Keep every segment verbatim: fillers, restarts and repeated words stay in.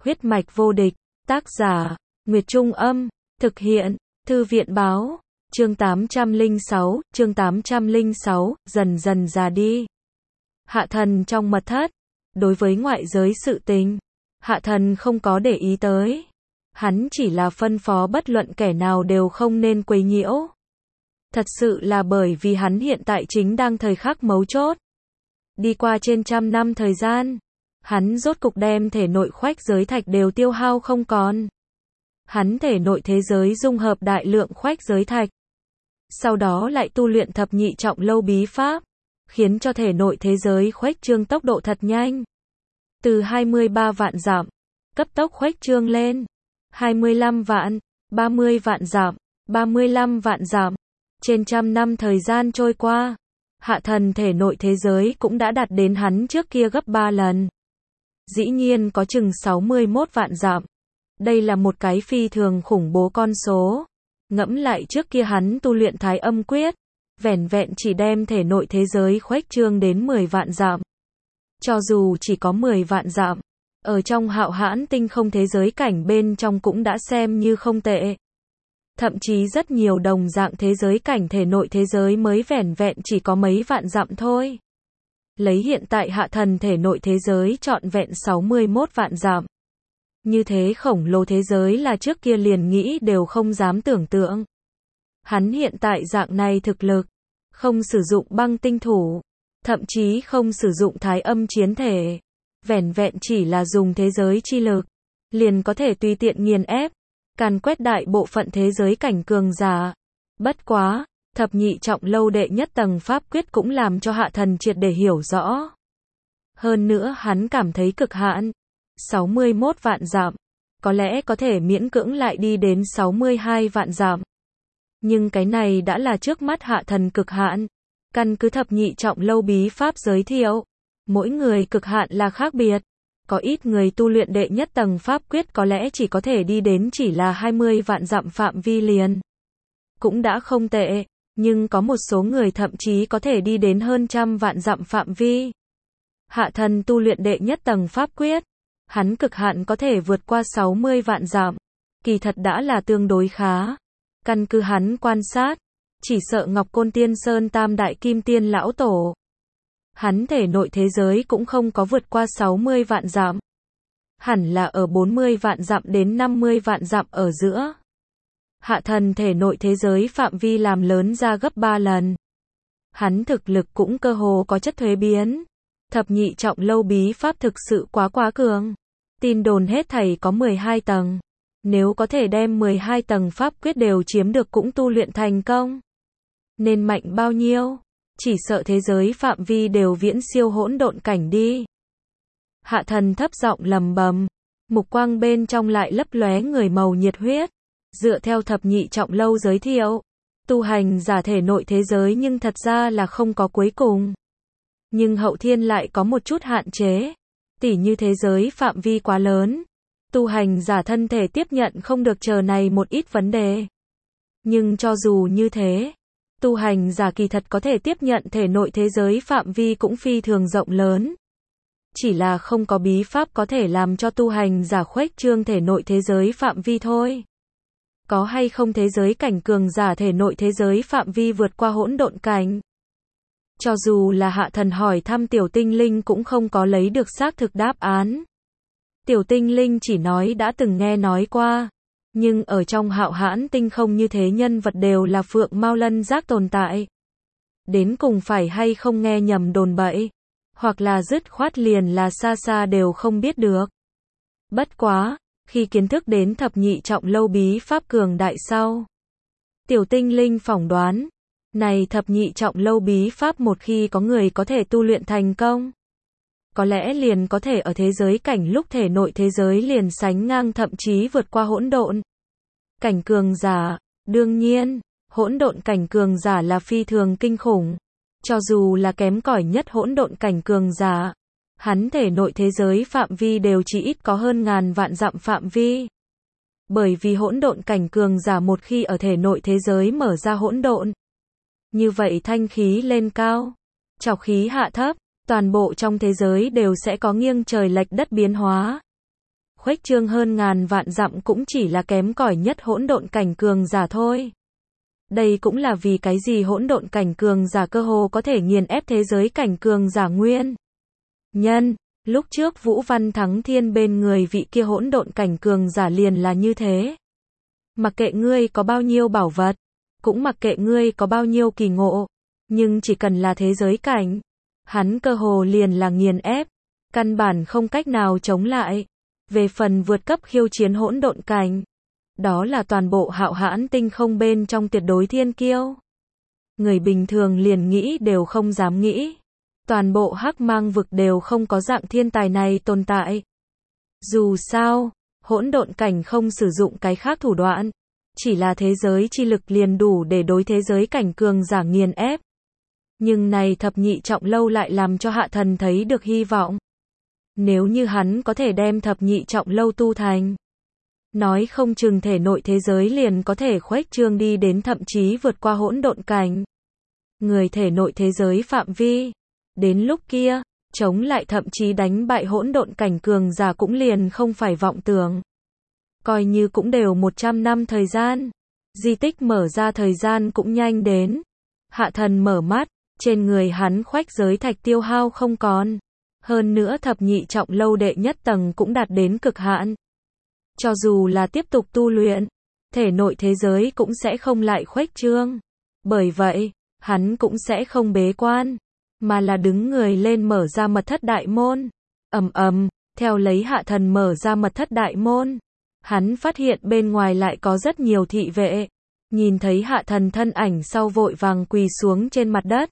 Huyết mạch vô địch, tác giả, Nguyệt Trung Âm, thực hiện, Thư viện Báo, chương tám trăm lẻ sáu, chương tám trăm lẻ sáu, dần dần già đi. Hạ thần trong mật thất, đối với ngoại giới sự tình, Hạ thần không có để ý tới. Hắn chỉ là phân phó bất luận kẻ nào đều không nên quấy nhiễu. Thật sự là bởi vì hắn hiện tại chính đang thời khắc mấu chốt. Đi qua trên trăm năm thời gian, hắn rốt cục đem thể nội khoách giới thạch đều tiêu hao không còn. Hắn thể nội thế giới dung hợp đại lượng khoách giới thạch. Sau đó lại tu luyện thập nhị trọng lâu bí pháp, khiến cho thể nội thế giới khuếch trương tốc độ thật nhanh. Từ hai mươi ba vạn dặm, cấp tốc khuếch trương lên. hai mươi lăm vạn, ba mươi vạn dặm, ba mươi lăm vạn dặm. Trên trăm năm thời gian trôi qua, Hạ thần thể nội thế giới cũng đã đạt đến hắn trước kia gấp ba lần. Dĩ nhiên có chừng sáu mươi mốt vạn dặm. Đây là một cái phi thường khủng bố con số. Ngẫm lại trước kia hắn tu luyện Thái Âm Quyết, vẻn vẹn chỉ đem thể nội thế giới khuếch trương đến mười vạn dặm. Cho dù chỉ có mười vạn dặm, ở trong Hạo Hãn tinh không thế giới cảnh bên trong cũng đã xem như không tệ. Thậm chí rất nhiều đồng dạng thế giới cảnh thể nội thế giới mới vẻn vẹn chỉ có mấy vạn dặm thôi. Lấy hiện tại Hạ thần thể nội thế giới trọn vẹn sáu mươi mốt vạn dặm. Như thế khổng lồ thế giới là trước kia liền nghĩ đều không dám tưởng tượng. Hắn hiện tại dạng này thực lực, không sử dụng băng tinh thủ, thậm chí không sử dụng thái âm chiến thể, vẻn vẹn chỉ là dùng thế giới chi lực, liền có thể tùy tiện nghiền ép, càn quét đại bộ phận thế giới cảnh cường giả. Bất quá, thập nhị trọng lâu đệ nhất tầng pháp quyết cũng làm cho Hạ thần triệt để hiểu rõ. Hơn nữa hắn cảm thấy cực hạn, sáu mươi mốt vạn dặm, có lẽ có thể miễn cưỡng lại đi đến sáu mươi hai vạn dặm. Nhưng cái này đã là trước mắt Hạ thần cực hạn. Căn cứ thập nhị trọng lâu bí pháp giới thiệu, mỗi người cực hạn là khác biệt. Có ít người tu luyện đệ nhất tầng pháp quyết có lẽ chỉ có thể đi đến chỉ là hai mươi vạn dặm phạm vi liền. Cũng đã không tệ, nhưng có một số người thậm chí có thể đi đến hơn trăm vạn dặm phạm vi. Hạ thần tu luyện đệ nhất tầng pháp quyết, hắn cực hạn có thể vượt qua sáu mươi vạn dặm, kỳ thật đã là tương đối khá. Căn cứ hắn quan sát, chỉ sợ Ngọc Côn Tiên Sơn Tam Đại Kim Tiên Lão Tổ, hắn thể nội thế giới cũng không có vượt qua sáu mươi vạn dặm. Hẳn là ở bốn mươi vạn dặm đến năm mươi vạn dặm ở giữa. Hạ thần thể nội thế giới phạm vi làm lớn ra gấp ba lần. Hắn thực lực cũng cơ hồ có chất thuế biến. Thập nhị trọng lâu bí pháp thực sự quá quá cường. Tin đồn hết thảy có mười hai tầng. Nếu có thể đem mười hai tầng pháp quyết đều chiếm được cũng tu luyện thành công, nên mạnh bao nhiêu? Chỉ sợ thế giới phạm vi đều viễn siêu hỗn độn cảnh đi. Hạ thần thấp giọng lầm bầm, mục quang bên trong lại lấp lóe người màu nhiệt huyết. Dựa theo thập nhị trọng lâu giới thiệu, tu hành giả thể nội thế giới nhưng thật ra là không có cuối cùng. Nhưng hậu thiên lại có một chút hạn chế, tỉ như thế giới phạm vi quá lớn, tu hành giả thân thể tiếp nhận không được chờ này một ít vấn đề. Nhưng cho dù như thế, tu hành giả kỳ thật có thể tiếp nhận thể nội thế giới phạm vi cũng phi thường rộng lớn. Chỉ là không có bí pháp có thể làm cho tu hành giả khuếch trương thể nội thế giới phạm vi thôi. Có hay không thế giới cảnh cường giả thể nội thế giới phạm vi vượt qua hỗn độn cảnh? Cho dù là Hạ thần hỏi thăm tiểu tinh linh cũng không có lấy được xác thực đáp án. Tiểu tinh linh chỉ nói đã từng nghe nói qua. Nhưng ở trong Hạo Hãn tinh không như thế nhân vật đều là phượng mao lân giác tồn tại. Đến cùng phải hay không nghe nhầm đồn bậy, hoặc là dứt khoát liền là xa xa đều không biết được. Bất quá, khi kiến thức đến thập nhị trọng lâu bí pháp cường đại sau, tiểu tinh linh phỏng đoán, này thập nhị trọng lâu bí pháp một khi có người có thể tu luyện thành công, có lẽ liền có thể ở thế giới cảnh lúc thể nội thế giới liền sánh ngang thậm chí vượt qua hỗn độn cảnh cường giả. Đương nhiên, hỗn độn cảnh cường giả là phi thường kinh khủng. Cho dù là kém cỏi nhất hỗn độn cảnh cường giả, hắn thể nội thế giới phạm vi đều chỉ ít có hơn ngàn vạn dặm phạm vi. Bởi vì hỗn độn cảnh cường giả một khi ở thể nội thế giới mở ra hỗn độn, như vậy thanh khí lên cao, trọc khí hạ thấp, toàn bộ trong thế giới đều sẽ có nghiêng trời lệch đất biến hóa. khuếch trương hơn ngàn vạn dặm cũng chỉ là kém cỏi nhất hỗn độn cảnh cường giả thôi. Đây cũng là vì cái gì hỗn độn cảnh cường giả cơ hồ có thể nghiền ép thế giới cảnh cường giả nguyên nhân. Lúc trước Vũ Văn Thắng Thiên bên người vị kia hỗn độn cảnh cường giả liền là như thế. Mặc kệ ngươi có bao nhiêu bảo vật, cũng mặc kệ ngươi có bao nhiêu kỳ ngộ, nhưng chỉ cần là thế giới cảnh, hắn cơ hồ liền là nghiền ép, căn bản không cách nào chống lại. Về phần vượt cấp khiêu chiến hỗn độn cảnh, đó là toàn bộ Hạo Hãn tinh không bên trong tuyệt đối thiên kiêu. Người bình thường liền nghĩ đều không dám nghĩ. Toàn bộ Hắc Mang vực đều không có dạng thiên tài này tồn tại. Dù sao, hỗn độn cảnh không sử dụng cái khác thủ đoạn, chỉ là thế giới chi lực liền đủ để đối thế giới cảnh cường giả nghiền ép. Nhưng này thập nhị trọng lâu lại làm cho Hạ Thần thấy được hy vọng. Nếu như hắn có thể đem thập nhị trọng lâu tu thành, nói không chừng thể nội thế giới liền có thể khuếch trương đi đến thậm chí vượt qua hỗn độn cảnh. Người thể nội thế giới phạm vi, đến lúc kia, chống lại thậm chí đánh bại hỗn độn cảnh cường giả cũng liền không phải vọng tưởng. Coi như cũng đều một trăm năm thời gian, di tích mở ra thời gian cũng nhanh đến. Hạ Thần mở mắt, trên người hắn khuếch giới thạch tiêu hao không còn. Hơn nữa thập nhị trọng lâu đệ nhất tầng cũng đạt đến cực hạn. Cho dù là tiếp tục tu luyện, thể nội thế giới cũng sẽ không lại khuếch trương. Bởi vậy, hắn cũng sẽ không bế quan, mà là đứng người lên mở ra mật thất đại môn. Ầm ầm, theo lấy Hạ Thần mở ra mật thất đại môn, hắn phát hiện bên ngoài lại có rất nhiều thị vệ. Nhìn thấy Hạ Thần thân ảnh sau vội vàng quỳ xuống trên mặt đất.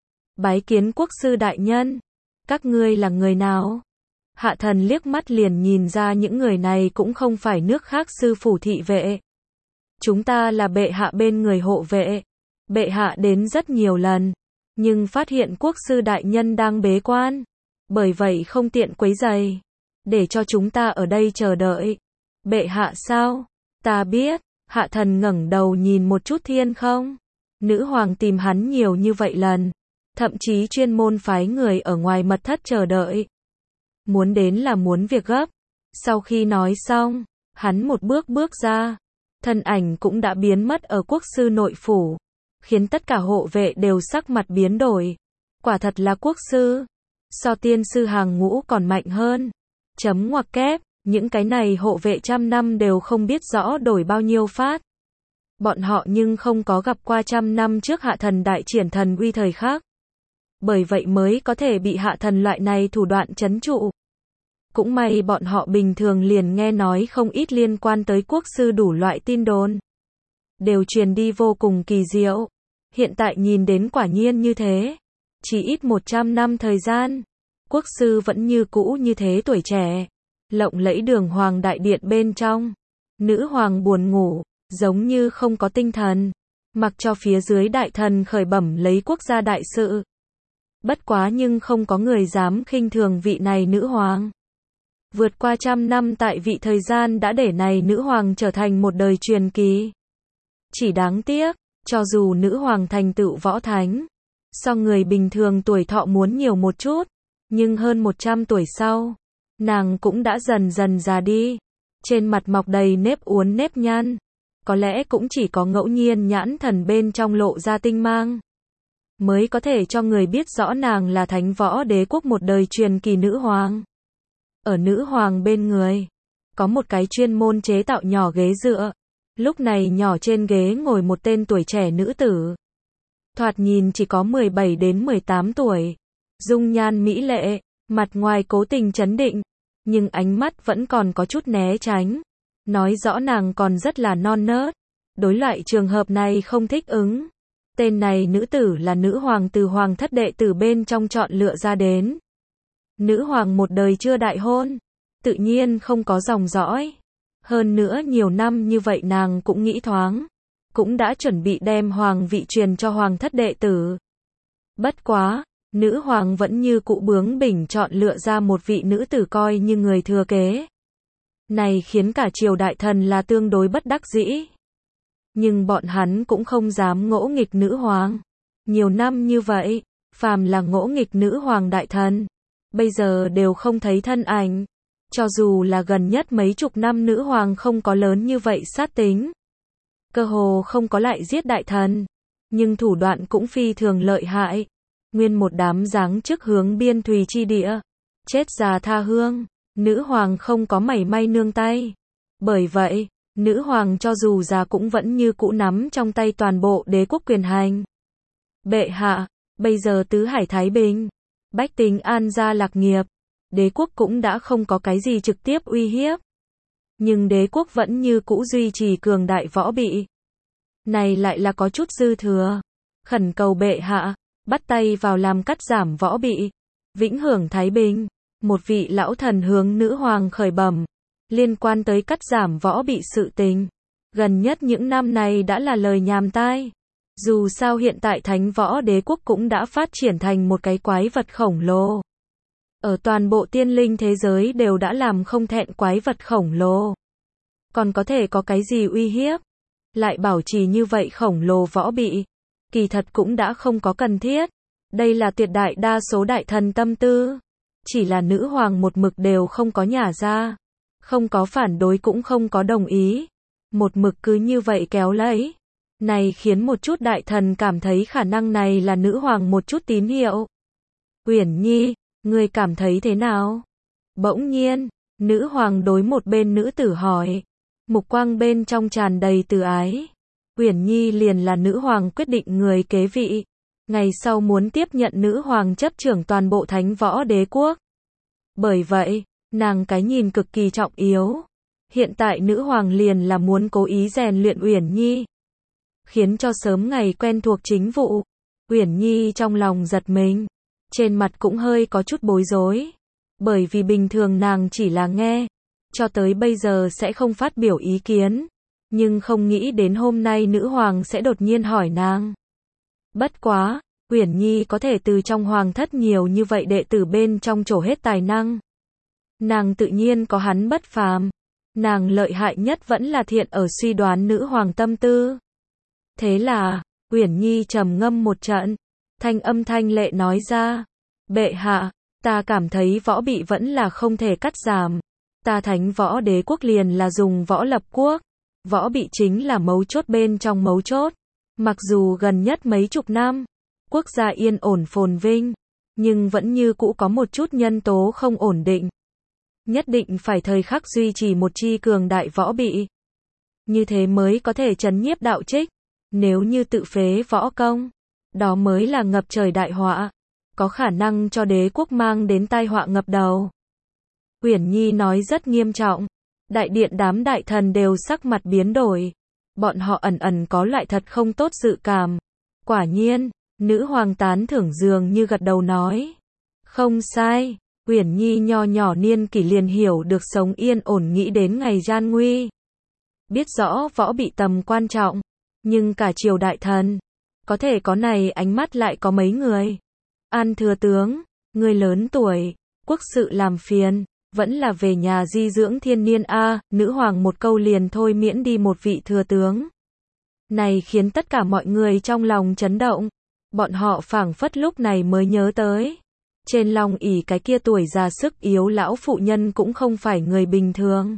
Bái kiến quốc sư đại nhân. Các ngươi là người nào? Hạ Thần liếc mắt liền nhìn ra những người này cũng không phải nước khác sư phủ thị vệ. Chúng ta là bệ hạ bên người hộ vệ. Bệ hạ đến rất nhiều lần, nhưng phát hiện quốc sư đại nhân đang bế quan. Bởi vậy không tiện quấy rầy, để cho chúng ta ở đây chờ đợi. Bệ hạ sao? Ta biết. Hạ Thần ngẩng đầu nhìn một chút thiên không. Nữ hoàng tìm hắn nhiều như vậy lần, thậm chí chuyên môn phái người ở ngoài mật thất chờ đợi. Muốn đến là muốn việc gấp. Sau khi nói xong, hắn một bước bước ra, thân ảnh cũng đã biến mất ở quốc sư nội phủ, khiến tất cả hộ vệ đều sắc mặt biến đổi. Quả thật là quốc sư, so tiên sư hàng ngũ còn mạnh hơn. Chấm ngoặc kép, những cái này hộ vệ trăm năm đều không biết rõ đổi bao nhiêu phát. Bọn họ nhưng không có gặp qua trăm năm trước Hạ Thần đại triển thần uy thời khắc. Bởi vậy mới có thể bị Hạ Thần loại này thủ đoạn trấn trụ. Cũng may bọn họ bình thường liền nghe nói không ít liên quan tới quốc sư đủ loại tin đồn. Đều truyền đi vô cùng kỳ diệu. Hiện tại nhìn đến quả nhiên như thế. Chỉ ít một trăm năm thời gian, quốc sư vẫn như cũ như thế tuổi trẻ. Lộng lẫy đường hoàng đại điện bên trong. Nữ hoàng buồn ngủ, giống như không có tinh thần. Mặc cho phía dưới đại thần khởi bẩm lấy quốc gia đại sự. Bất quá nhưng không có người dám khinh thường vị này nữ hoàng. Vượt qua trăm năm tại vị thời gian đã để này nữ hoàng trở thành một đời truyền kỳ. Chỉ đáng tiếc, cho dù nữ hoàng thành tựu võ thánh, so người bình thường tuổi thọ muốn nhiều một chút, nhưng hơn một trăm tuổi sau, nàng cũng đã dần dần già đi. Trên mặt mọc đầy nếp uốn nếp nhăn. Có lẽ cũng chỉ có ngẫu nhiên nhãn thần bên trong lộ ra tinh mang, mới có thể cho người biết rõ nàng là thánh võ đế quốc một đời truyền kỳ nữ hoàng. Ở nữ hoàng bên người, có một cái chuyên môn chế tạo nhỏ ghế dựa. Lúc này nhỏ trên ghế ngồi một tên tuổi trẻ nữ tử. Thoạt nhìn chỉ có mười bảy đến mười tám tuổi. Dung nhan mỹ lệ, mặt ngoài cố tình trấn định, nhưng ánh mắt vẫn còn có chút né tránh. Nói rõ nàng còn rất là non nớt. Đối loại trường hợp này không thích ứng. Tên này nữ tử là nữ hoàng từ hoàng thất đệ tử bên trong chọn lựa ra đến. Nữ hoàng một đời chưa đại hôn, tự nhiên không có dòng dõi. Hơn nữa nhiều năm như vậy nàng cũng nghĩ thoáng, cũng đã chuẩn bị đem hoàng vị truyền cho hoàng thất đệ tử. Bất quá, nữ hoàng vẫn như cũ bướng bỉnh chọn lựa ra một vị nữ tử coi như người thừa kế. Này khiến cả triều đại thần là tương đối bất đắc dĩ. Nhưng bọn hắn cũng không dám ngỗ nghịch nữ hoàng. Nhiều năm như vậy, phàm là ngỗ nghịch nữ hoàng đại thần, bây giờ đều không thấy thân ảnh. Cho dù là gần nhất mấy chục năm nữ hoàng không có lớn như vậy sát tính, cơ hồ không có lại giết đại thần, nhưng thủ đoạn cũng phi thường lợi hại. Nguyên một đám giáng chức hướng biên thùy chi địa, chết già tha hương, nữ hoàng không có mảy may nương tay. Bởi vậy, nữ hoàng cho dù già cũng vẫn như cũ nắm trong tay toàn bộ đế quốc quyền hành. Bệ hạ, bây giờ tứ hải thái bình, bách tính an gia lạc nghiệp, đế quốc cũng đã không có cái gì trực tiếp uy hiếp. Nhưng đế quốc vẫn như cũ duy trì cường đại võ bị. Này lại là có chút dư thừa. Khẩn cầu bệ hạ, bắt tay vào làm cắt giảm võ bị, vĩnh hưởng thái bình. Một vị lão thần hướng nữ hoàng khởi bẩm, liên quan tới cắt giảm võ bị sự tình. Gần nhất những năm này đã là lời nhàm tai. Dù sao hiện tại thánh võ đế quốc cũng đã phát triển thành một cái quái vật khổng lồ. Ở toàn bộ tiên linh thế giới đều đã làm không thẹn quái vật khổng lồ. Còn có thể có cái gì uy hiếp? Lại bảo trì như vậy khổng lồ võ bị. Kỳ thật cũng đã không có cần thiết. Đây là tuyệt đại đa số đại thần tâm tư. Chỉ là nữ hoàng một mực đều không có nhả ra. Không có phản đối cũng không có đồng ý. Một mực cứ như vậy kéo lấy. Này khiến một chút đại thần cảm thấy khả năng này là nữ hoàng một chút tín hiệu. Uyển Nhi, ngươi cảm thấy thế nào? Bỗng nhiên, nữ hoàng đối một bên nữ tử hỏi. Mục quang bên trong tràn đầy từ ái. Uyển Nhi liền là nữ hoàng quyết định người kế vị. Ngày sau muốn tiếp nhận nữ hoàng chấp trưởng toàn bộ thánh võ đế quốc. Bởi vậy, nàng cái nhìn cực kỳ trọng yếu. Hiện tại nữ hoàng liền là muốn cố ý rèn luyện Uyển Nhi. Khiến cho sớm ngày quen thuộc chính vụ. Uyển Nhi trong lòng giật mình. Trên mặt cũng hơi có chút bối rối. Bởi vì bình thường nàng chỉ là nghe. Cho tới bây giờ sẽ không phát biểu ý kiến. Nhưng không nghĩ đến hôm nay nữ hoàng sẽ đột nhiên hỏi nàng. Bất quá, Uyển Nhi có thể từ trong hoàng thất nhiều như vậy đệ tử bên trong trổ hết tài năng. Nàng tự nhiên có hắn bất phàm. Nàng lợi hại nhất vẫn là thiện ở suy đoán nữ hoàng tâm tư. Thế là, Uyển Nhi trầm ngâm một trận, thanh âm thanh lệ nói ra, bệ hạ, ta cảm thấy võ bị vẫn là không thể cắt giảm. Ta thánh võ đế quốc liền là dùng võ lập quốc. Võ bị chính là mấu chốt bên trong mấu chốt. Mặc dù gần nhất mấy chục năm, quốc gia yên ổn phồn vinh, nhưng vẫn như cũ có một chút nhân tố không ổn định. Nhất định phải thời khắc duy trì một chi cường đại võ bị. Như thế mới có thể trấn nhiếp đạo trích. Nếu như tự phế võ công, đó mới là ngập trời đại họa. Có khả năng cho đế quốc mang đến tai họa ngập đầu. Uyển Nhi nói rất nghiêm trọng. Đại điện đám đại thần đều sắc mặt biến đổi. Bọn họ ẩn ẩn có loại thật không tốt dự cảm. Quả nhiên, nữ hoàng tán thưởng dường như gật đầu nói. Không sai, Uyển Nhi nho nhỏ niên kỷ liền hiểu được sống yên ổn nghĩ đến ngày gian nguy. Biết rõ võ bị tầm quan trọng. Nhưng cả triều đại thần, có thể có này ánh mắt lại có mấy người. An thừa tướng, người lớn tuổi, quốc sự làm phiền. Vẫn là về nhà di dưỡng thiên niên a, nữ hoàng một câu liền thôi miễn đi một vị thừa tướng. Này khiến tất cả mọi người trong lòng chấn động. Bọn họ phảng phất lúc này mới nhớ tới. Trên lòng ỷ cái kia tuổi già sức yếu lão phụ nhân cũng không phải người bình thường.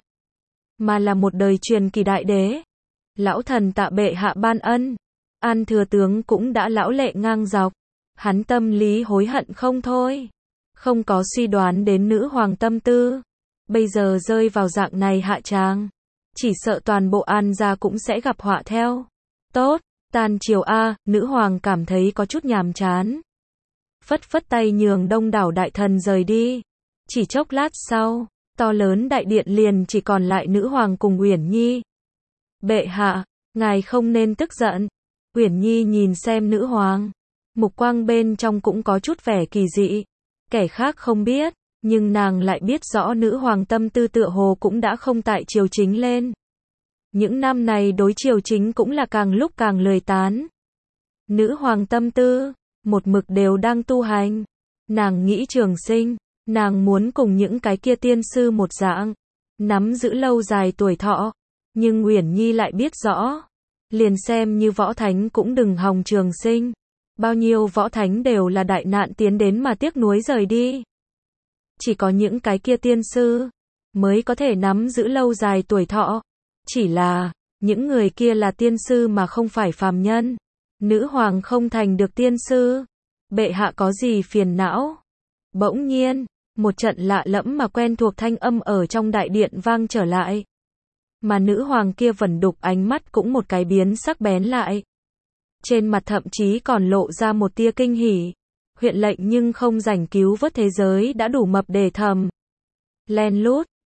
Mà là một đời truyền kỳ đại đế. Lão thần tạ bệ hạ ban ân. An thừa tướng cũng đã lão lệ ngang dọc. Hắn tâm lý hối hận không thôi. Không có suy đoán đến nữ hoàng tâm tư. Bây giờ rơi vào dạng này hạ tràng. Chỉ sợ toàn bộ An gia cũng sẽ gặp họa theo. Tốt, tan chiều A, nữ hoàng cảm thấy có chút nhàm chán. Phất phất tay nhường đông đảo đại thần rời đi. Chỉ chốc lát sau, to lớn đại điện liền chỉ còn lại nữ hoàng cùng Uyển Nhi. Bệ hạ, ngài không nên tức giận. Uyển Nhi nhìn xem nữ hoàng. Mục quang bên trong cũng có chút vẻ kỳ dị. Kẻ khác không biết, nhưng nàng lại biết rõ nữ hoàng tâm tư tựa hồ cũng đã không tại triều chính lên. Những năm này đối triều chính cũng là càng lúc càng lười tán. Nữ hoàng tâm tư, một mực đều đang tu hành. Nàng nghĩ trường sinh, nàng muốn cùng những cái kia tiên sư một dạng, nắm giữ lâu dài tuổi thọ. Nhưng Uyển Nhi lại biết rõ, liền xem như võ thánh cũng đừng hòng trường sinh. Bao nhiêu võ thánh đều là đại nạn tiến đến mà tiếc nuối rời đi. Chỉ có những cái kia tiên sư, mới có thể nắm giữ lâu dài tuổi thọ. Chỉ là, những người kia là tiên sư mà không phải phàm nhân. Nữ hoàng không thành được tiên sư. Bệ hạ có gì phiền não? Bỗng nhiên, một trận lạ lẫm mà quen thuộc thanh âm ở trong đại điện vang trở lại. Mà nữ hoàng kia vẩn đục ánh mắt cũng một cái biến sắc bén lại. Trên mặt thậm chí còn lộ ra một tia kinh hỉ. Huyện lệnh nhưng không rảnh cứu vớt thế giới đã đủ mập để thầm. Len lút,